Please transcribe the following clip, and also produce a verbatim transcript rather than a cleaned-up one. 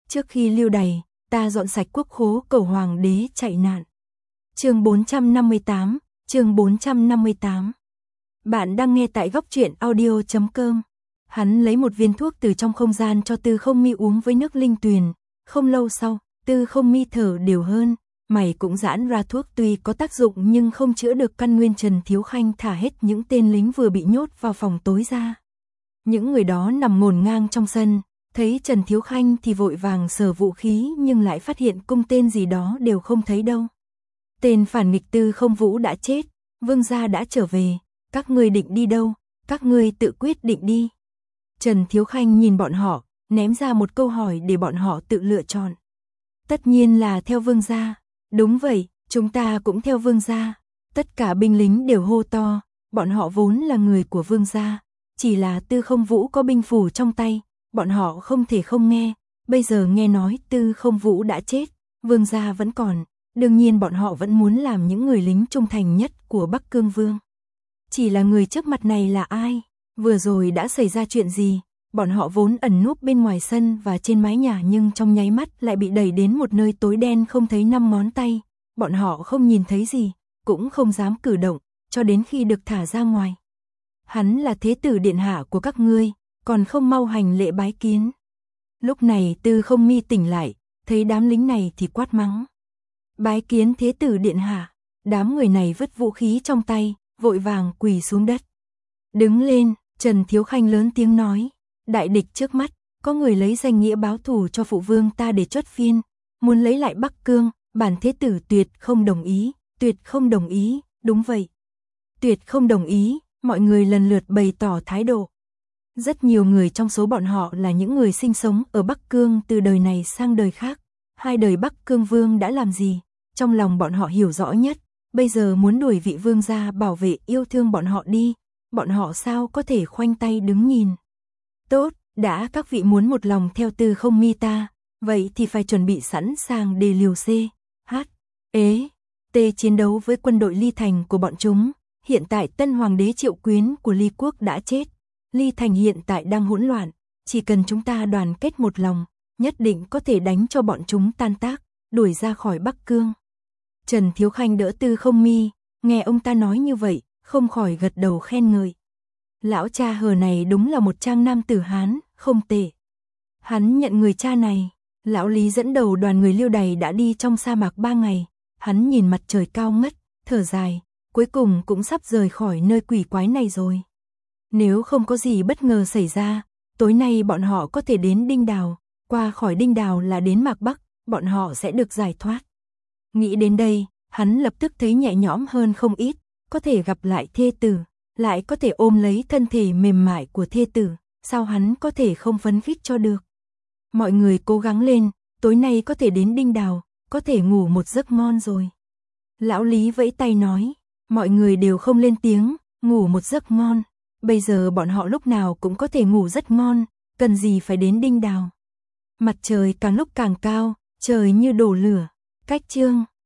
Trước khi lưu đày, ta dọn sạch quốc khố cầu hoàng đế chạy nạn. Chương bốn trăm năm mươi tám, chương bốn trăm năm mươi tám. Bạn đang nghe tại góc truyện audio chấm com. Hắn lấy một viên thuốc từ trong không gian cho Tư Không Mi uống với nước linh tuyền. Không lâu sau, Tư Không Mi thở đều hơn, mày cũng giãn ra. Thuốc tuy có tác dụng nhưng không chữa được căn nguyên. Trần Thiếu Khanh thả hết những tên lính vừa bị nhốt vào phòng tối ra. Những người đó nằm ngổn ngang trong sân, thấy Trần Thiếu Khanh thì vội vàng sờ vũ khí nhưng lại phát hiện cung tên gì đó đều không thấy đâu. Tên phản nghịch Tư Không Vũ đã chết, vương gia đã trở về, các ngươi định đi đâu, các ngươi tự quyết định đi. Trần Thiếu Khanh nhìn bọn họ, ném ra một câu hỏi để bọn họ tự lựa chọn. Tất nhiên là theo vương gia. Đúng vậy, chúng ta cũng theo vương gia. Tất cả binh lính đều hô to, bọn họ vốn là người của vương gia, chỉ là Tư Không Vũ có binh phủ trong tay, bọn họ không thể không nghe. Bây giờ nghe nói Tư Không Vũ đã chết, vương gia vẫn còn, đương nhiên bọn họ vẫn muốn làm những người lính trung thành nhất của Bắc Cương Vương. Chỉ là người trước mặt này là ai? Vừa rồi đã xảy ra chuyện gì? Bọn họ vốn ẩn núp bên ngoài sân và trên mái nhà nhưng trong nháy mắt lại bị đẩy đến một nơi tối đen không thấy năm ngón tay. Bọn họ không nhìn thấy gì, cũng không dám cử động, cho đến khi được thả ra ngoài. Hắn là thế tử điện hạ của các ngươi, còn không mau hành lễ bái kiến. Lúc này Tư Không Mi tỉnh lại, thấy đám lính này thì quát mắng. Bái kiến thế tử điện hạ. Đám người này vứt vũ khí trong tay, vội vàng quỳ xuống đất. Đứng lên, Trần Thiếu Khanh lớn tiếng nói. Đại địch trước mắt, có người lấy danh nghĩa báo thù cho phụ vương ta để chốt phiên, muốn lấy lại Bắc Cương, bản thế tử tuyệt không đồng ý, tuyệt không đồng ý, đúng vậy. Tuyệt không đồng ý, mọi người lần lượt bày tỏ thái độ. Rất nhiều người trong số bọn họ là những người sinh sống ở Bắc Cương từ đời này sang đời khác. Hai đời Bắc Cương Vương đã làm gì? Trong lòng bọn họ hiểu rõ nhất, bây giờ muốn đuổi vị vương gia bảo vệ yêu thương bọn họ đi, bọn họ sao có thể khoanh tay đứng nhìn. Tốt, đã các vị muốn một lòng theo Tư Không Mi ta, vậy thì phải chuẩn bị sẵn sàng để liều C, H, ế, T chiến đấu với quân đội Ly Thành của bọn chúng. Hiện tại tân hoàng đế Triệu Quyến của Ly Quốc đã chết, Ly Thành hiện tại đang hỗn loạn, chỉ cần chúng ta đoàn kết một lòng, nhất định có thể đánh cho bọn chúng tan tác, đuổi ra khỏi Bắc Cương. Trần Thiếu Khanh đỡ Tư Không Mi, nghe ông ta nói như vậy, không khỏi gật đầu khen ngợi. Lão cha hờ này đúng là một trang nam tử Hán, không tệ. Hắn nhận người cha này. Lão Lý dẫn đầu đoàn người lưu đày đã đi trong sa mạc ba ngày. Hắn nhìn mặt trời cao ngất, thở dài, cuối cùng cũng sắp rời khỏi nơi quỷ quái này rồi. Nếu không có gì bất ngờ xảy ra, tối nay bọn họ có thể đến Đinh Đào, qua khỏi Đinh Đào là đến Mạc Bắc, bọn họ sẽ được giải thoát. Nghĩ đến đây, hắn lập tức thấy nhẹ nhõm hơn không ít, có thể gặp lại thê tử, lại có thể ôm lấy thân thể mềm mại của thê tử, sao hắn có thể không phấn khích cho được. Mọi người cố gắng lên, tối nay có thể đến Đinh Đào, có thể ngủ một giấc ngon rồi. Lão Lý vẫy tay nói, mọi người đều không lên tiếng, ngủ một giấc ngon. Bây giờ bọn họ lúc nào cũng có thể ngủ rất ngon, cần gì phải đến Đinh Đào. Mặt trời càng lúc càng cao, trời như đổ lửa. Cách chương